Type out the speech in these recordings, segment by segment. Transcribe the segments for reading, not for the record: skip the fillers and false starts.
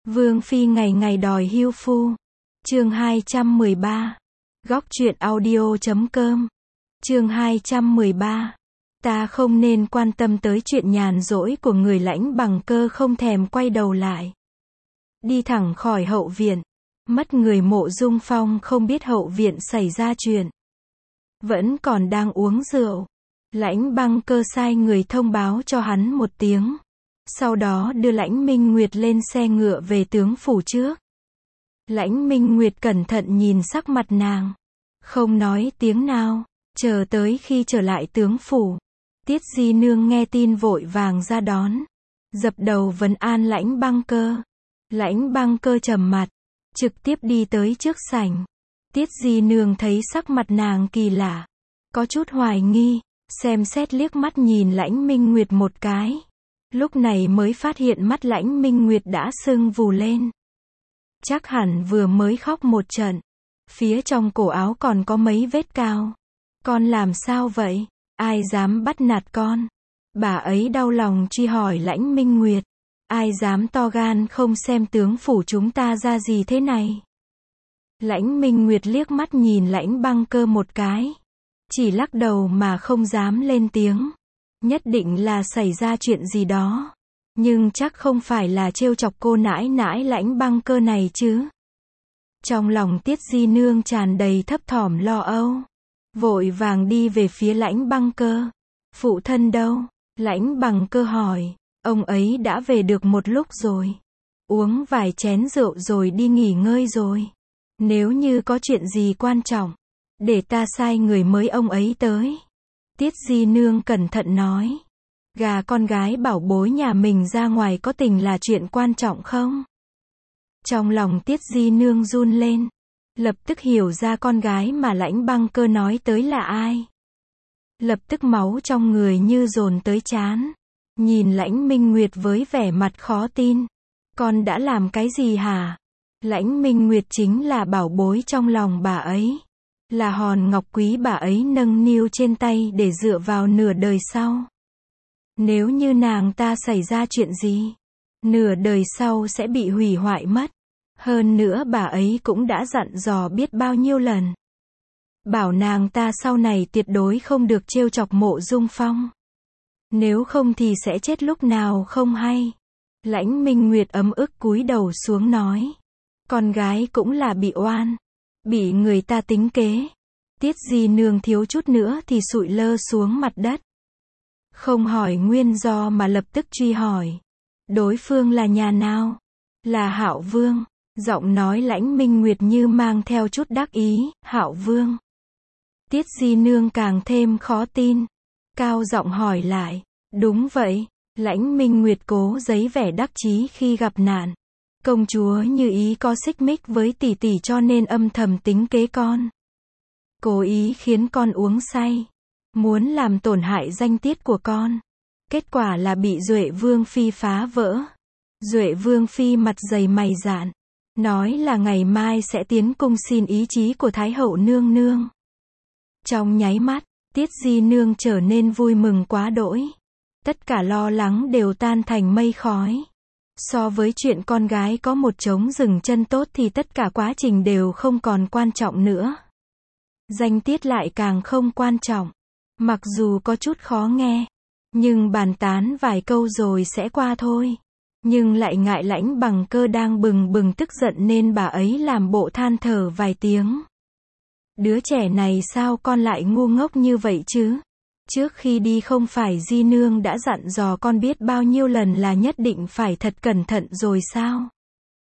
Vương phi ngày ngày đòi hưu phu. Chương 213. Góc truyện audio.com. Chương 213. Ta không nên quan tâm tới chuyện nhàn rỗi của người Lãnh Bằng Cơ, không thèm quay đầu lại. Đi thẳng khỏi hậu viện. Mất người Mộ Dung Phong không biết hậu viện xảy ra chuyện. Vẫn còn đang uống rượu. Lãnh Băng Cơ sai người thông báo cho hắn một tiếng. Sau đó đưa Lãnh Minh Nguyệt lên xe ngựa về tướng phủ trước. Lãnh Minh Nguyệt cẩn thận nhìn sắc mặt nàng. Không nói tiếng nào. Chờ tới khi trở lại tướng phủ. Tiết Di Nương nghe tin vội vàng ra đón. Dập đầu vấn an Lãnh Băng Cơ. Lãnh Băng Cơ trầm mặt. Trực tiếp đi tới trước sảnh. Tiết Di Nương thấy sắc mặt nàng kỳ lạ. Có chút hoài nghi. Xem xét liếc mắt nhìn Lãnh Minh Nguyệt một cái. Lúc này mới phát hiện mắt Lãnh Minh Nguyệt đã sưng vù lên. Chắc hẳn vừa mới khóc một trận. Phía trong cổ áo còn có mấy vết cao. Con làm sao vậy? Ai dám bắt nạt con? Bà ấy đau lòng truy hỏi Lãnh Minh Nguyệt. Ai dám to gan không xem tướng phủ chúng ta ra gì thế này? Lãnh Minh Nguyệt liếc mắt nhìn Lãnh Băng Cơ một cái. Chỉ lắc đầu mà không dám lên tiếng. Nhất định là xảy ra chuyện gì đó. Nhưng chắc không phải là trêu chọc cô nãi nãi Lãnh Băng Cơ này chứ. Trong lòng Tiết Di Nương tràn đầy thấp thỏm lo âu. Vội vàng đi về phía Lãnh Băng Cơ. Phụ thân đâu? Lãnh Băng Cơ hỏi. Ông ấy đã về được một lúc rồi. Uống vài chén rượu rồi đi nghỉ ngơi rồi. Nếu như có chuyện gì quan trọng, để ta sai người mới ông ấy tới. Tiết Di Nương cẩn thận nói. Gà con gái bảo bối nhà mình ra ngoài có tình là chuyện quan trọng không? Trong lòng Tiết Di Nương run lên. Lập tức hiểu ra con gái mà Lãnh Băng Cơ nói tới là ai. Lập tức máu trong người như dồn tới trán. Nhìn Lãnh Minh Nguyệt với vẻ mặt khó tin. Con đã làm cái gì hả? Lãnh Minh Nguyệt chính là bảo bối trong lòng bà ấy. Là hòn ngọc quý bà ấy nâng niu trên tay để dựa vào nửa đời sau. Nếu như nàng ta xảy ra chuyện gì, nửa đời sau sẽ bị hủy hoại mất. Hơn nữa bà ấy cũng đã dặn dò biết bao nhiêu lần. Bảo nàng ta sau này tuyệt đối không được trêu chọc Mộ Dung Phong. Nếu không thì sẽ chết lúc nào không hay. Lãnh Minh Nguyệt ấm ức cúi đầu xuống nói. Con gái cũng là bị oan. Bị người ta tính kế. Tiết Di Nương thiếu chút nữa thì sụi lơ xuống mặt đất. Không hỏi nguyên do mà lập tức truy hỏi. Đối phương là nhà nào? Là Hạo Vương. Giọng nói Lãnh Minh Nguyệt như mang theo chút đắc ý. Hạo Vương. Tiết Di Nương càng thêm khó tin. Cao giọng hỏi lại. Đúng vậy. Lãnh Minh Nguyệt cố giấy vẻ đắc chí khi gặp nạn. Công chúa Như Ý có xích mích với tỷ tỷ cho nên âm thầm tính kế con. Cố ý khiến con uống say. Muốn làm tổn hại danh tiết của con. Kết quả là bị Duệ Vương Phi phá vỡ. Duệ Vương Phi mặt dày mày dạn. Nói là ngày mai sẽ tiến cung xin ý chí của Thái hậu nương nương. Trong nháy mắt, Tiết Di Nương trở nên vui mừng quá đỗi. Tất cả lo lắng đều tan thành mây khói. So với chuyện con gái có một trống rừng chân tốt thì tất cả quá trình đều không còn quan trọng nữa. Danh tiết lại càng không quan trọng. Mặc dù có chút khó nghe, nhưng bàn tán vài câu rồi sẽ qua thôi. Nhưng lại ngại Lãnh Bằng Cơ đang bừng bừng tức giận nên bà ấy làm bộ than thở vài tiếng. Đứa trẻ này sao con lại ngu ngốc như vậy chứ? Trước khi đi không phải Di Nương đã dặn dò con biết bao nhiêu lần là nhất định phải thật cẩn thận rồi sao?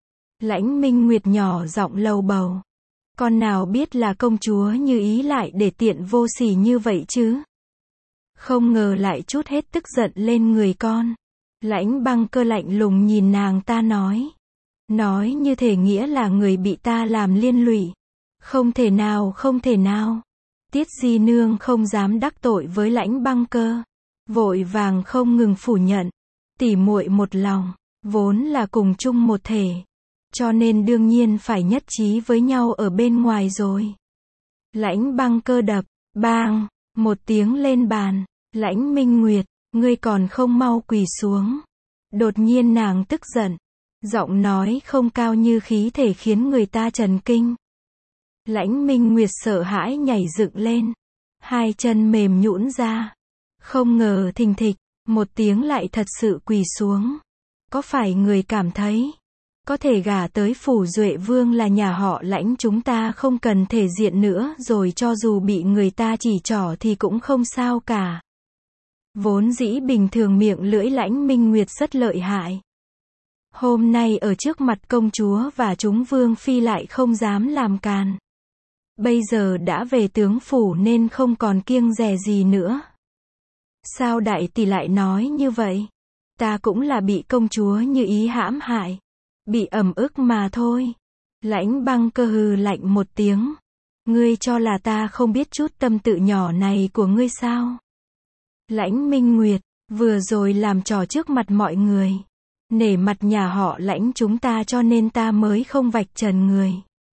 Lãnh Minh Nguyệt nhỏ giọng lầu bầu. Con nào biết là công chúa Như Ý lại để tiện vô sỉ như vậy chứ? Không ngờ lại trút hết tức giận lên người con. Lãnh Băng Cơ lạnh lùng nhìn nàng ta nói. Nói như thể nghĩa là người bị ta làm liên lụy. Không thể nào, không thể nào. Tiết Di Nương không dám đắc tội với Lãnh Băng Cơ. Vội vàng không ngừng phủ nhận. Tỉ muội một lòng, vốn là cùng chung một thể. Cho nên đương nhiên phải nhất trí với nhau ở bên ngoài rồi. Lãnh Băng Cơ đập, bang, một tiếng lên bàn. Lãnh Minh Nguyệt, ngươi còn không mau quỳ xuống. Đột nhiên nàng tức giận. Giọng nói không cao như khí thể khiến người ta chần kinh. Lãnh Minh Nguyệt sợ hãi nhảy dựng lên. Hai chân mềm nhũn ra. Không ngờ thình thịch, một tiếng lại thật sự quỳ xuống. Có phải người cảm thấy, có thể gả tới phủ Duệ Vương là nhà họ Lãnh chúng ta không cần thể diện nữa rồi, cho dù bị người ta chỉ trỏ thì cũng không sao cả. Vốn dĩ bình thường miệng lưỡi Lãnh Minh Nguyệt rất lợi hại. Hôm nay ở trước mặt công chúa và chúng vương phi lại không dám làm càn. Bây giờ đã về tướng phủ nên không còn kiêng dè gì nữa. Sao đại tỷ lại nói như vậy? Ta cũng là bị công chúa Như Ý hãm hại. Bị ẩm ức mà thôi. Lãnh Băng Cơ hừ lạnh một tiếng. Ngươi cho là ta không biết chút tâm tự nhỏ này của ngươi sao? Lãnh Minh Nguyệt, vừa rồi làm trò trước mặt mọi người. Nể mặt nhà họ Lãnh chúng ta cho nên ta mới không vạch trần người.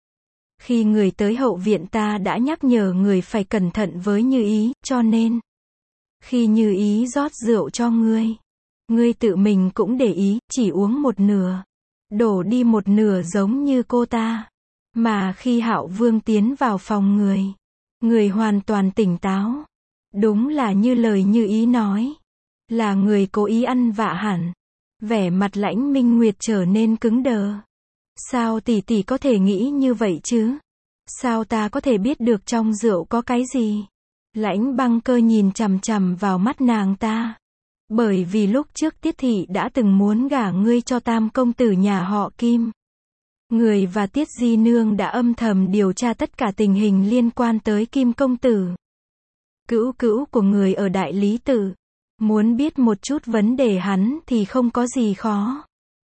Khi người tới hậu viện ta đã nhắc nhở người phải cẩn thận với Như Ý, cho nên khi Như Ý rót rượu cho ngươi tự mình cũng để ý, chỉ uống một nửa, đổ đi một nửa giống như cô ta. Mà khi Hạo Vương tiến vào phòng người hoàn toàn tỉnh táo. Đúng là như lời Như Ý nói, là người cố ý ăn vạ hẳn. Vẻ mặt Lãnh Minh Nguyệt trở nên cứng đờ. Sao tỷ tỷ có thể nghĩ như vậy chứ? Sao ta có thể biết được trong rượu có cái gì? Lãnh Băng Cơ nhìn chằm chằm vào mắt nàng ta. Bởi vì lúc trước Tiết thị đã từng muốn gả ngươi cho tam công tử nhà họ Kim. Người và Tiết Di Nương đã âm thầm điều tra tất cả tình hình liên quan tới Kim công tử. Cữu cữu của người ở Đại Lý Tự. Muốn biết một chút vấn đề hắn thì không có gì khó.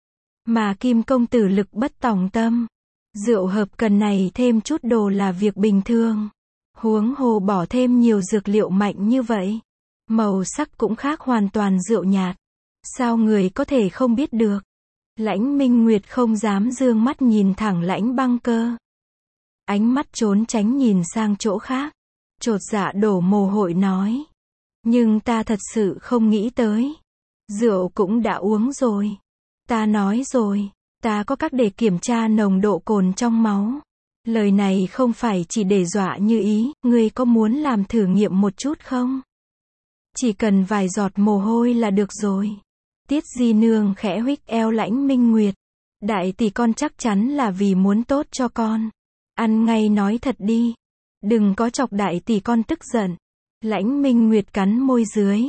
Mà Kim công tử lực bất tòng tâm. Rượu hợp cần này thêm chút đồ là việc bình thường. Huống hồ bỏ thêm nhiều dược liệu mạnh như vậy. Màu sắc cũng khác hoàn toàn rượu nhạt. Sao người có thể không biết được? Lãnh Minh Nguyệt không dám dương mắt nhìn thẳng Lãnh Băng Cơ. Ánh mắt trốn tránh nhìn sang chỗ khác. Chột dạ đổ mồ hôi nói. Nhưng ta thật sự không nghĩ tới. Rượu cũng đã uống rồi. Ta nói rồi, ta có cách để kiểm tra nồng độ cồn trong máu. Lời này không phải chỉ để dọa Như Ý, ngươi có muốn làm thử nghiệm một chút không? Chỉ cần vài giọt mồ hôi là được rồi. Tiết Di Nương khẽ huých eo Lãnh Minh Nguyệt. Đại tỷ con chắc chắn là vì muốn tốt cho con. Ăn ngay nói thật đi. Đừng có chọc đại tỷ con tức giận. Lãnh Minh Nguyệt cắn môi dưới.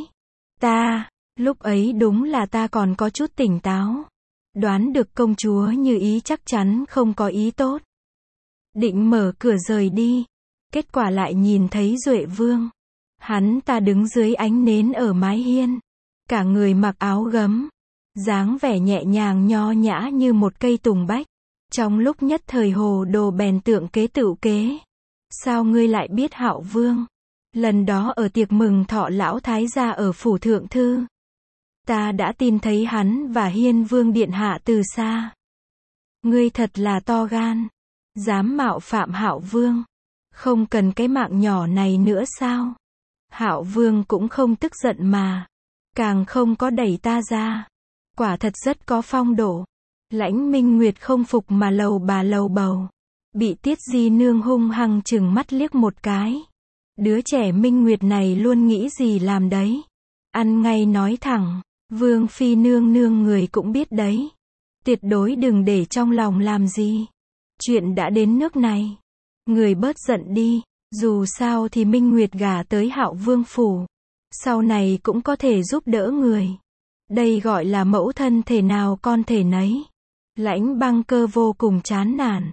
Lúc ấy đúng là ta còn có chút tỉnh táo. Đoán được công chúa Như Ý chắc chắn không có ý tốt. Định mở cửa rời đi. Kết quả lại nhìn thấy Duệ Vương. Hắn ta đứng dưới ánh nến ở mái hiên. Cả người mặc áo gấm. Dáng vẻ nhẹ nhàng nho nhã như một cây tùng bách. Trong lúc nhất thời hồ đồ bèn tượng kế tựu kế. Sao ngươi lại biết Hạo Vương? Lần đó ở tiệc mừng thọ lão thái gia ở phủ thượng thư. Ta đã tin thấy hắn và Hiên Vương điện hạ từ xa. Ngươi thật là to gan. Dám mạo phạm Hạo Vương. Không cần cái mạng nhỏ này nữa sao? Hạo Vương cũng không tức giận mà. Càng không có đẩy ta ra. Quả thật rất có phong độ. Lãnh Minh Nguyệt không phục mà lầu bà lầu bầu. Bị Tiết Di Nương hung hăng chừng mắt liếc một cái. Đứa trẻ Minh Nguyệt này luôn nghĩ gì làm đấy. Ăn ngay nói thẳng. Vương phi nương nương người cũng biết đấy. Tuyệt đối đừng để trong lòng làm gì. Chuyện đã đến nước này. Người bớt giận đi. Dù sao thì Minh Nguyệt gả tới Hạo Vương phủ. Sau này cũng có thể giúp đỡ người. Đây gọi là mẫu thân thể nào con thể nấy. Lãnh Băng Cơ vô cùng chán nản.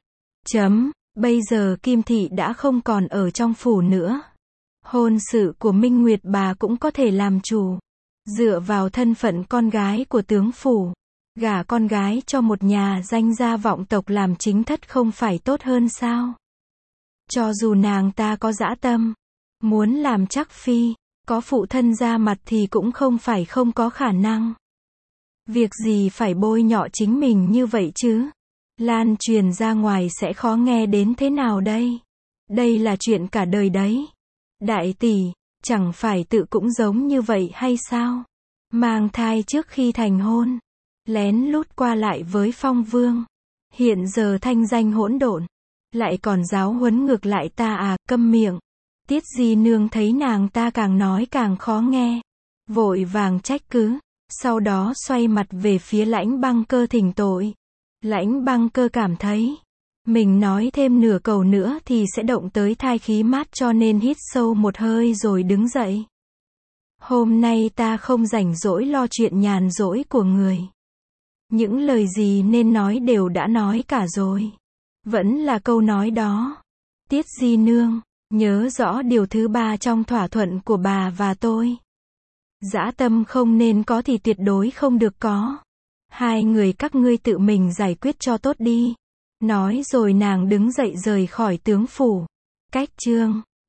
Bây giờ Kim thị đã không còn ở trong phủ nữa. Hôn sự của Minh Nguyệt bà cũng có thể làm chủ. Dựa vào thân phận con gái của tướng phủ. Gả con gái cho một nhà danh gia vọng tộc làm chính thất không phải tốt hơn sao? Cho dù nàng ta có dã tâm. Muốn làm chắc phi. Có phụ thân ra mặt thì cũng không phải không có khả năng. Việc gì phải bôi nhọ chính mình như vậy chứ? Lan truyền ra ngoài sẽ khó nghe đến thế nào đây? Đây là chuyện cả đời đấy. Đại tỷ, chẳng phải tự cũng giống như vậy hay sao? Mang thai trước khi thành hôn. lén lút qua lại với Phong Vương. Hiện giờ thanh danh hỗn độn, lại còn giáo huấn ngược lại ta à, câm miệng. Tiết Di Nương thấy nàng ta càng nói càng khó nghe, vội vàng trách cứ, sau đó xoay mặt về phía Lãnh Băng Cơ thỉnh tội. Lãnh Băng Cơ cảm thấy mình nói thêm nửa câu nữa thì sẽ động tới thai khí mát, cho nên hít sâu một hơi rồi đứng dậy. Hôm nay ta không rảnh rỗi lo chuyện nhàn rỗi của người. Những lời gì nên nói đều đã nói cả rồi. Vẫn là câu nói đó. Tiết Di Nương, nhớ rõ điều thứ 3 trong thỏa thuận của bà và tôi. Dã tâm không nên có thì tuyệt đối không được có. Hai người các ngươi tự mình giải quyết cho tốt đi. Nói rồi nàng đứng dậy rời khỏi tướng phủ. Cách chương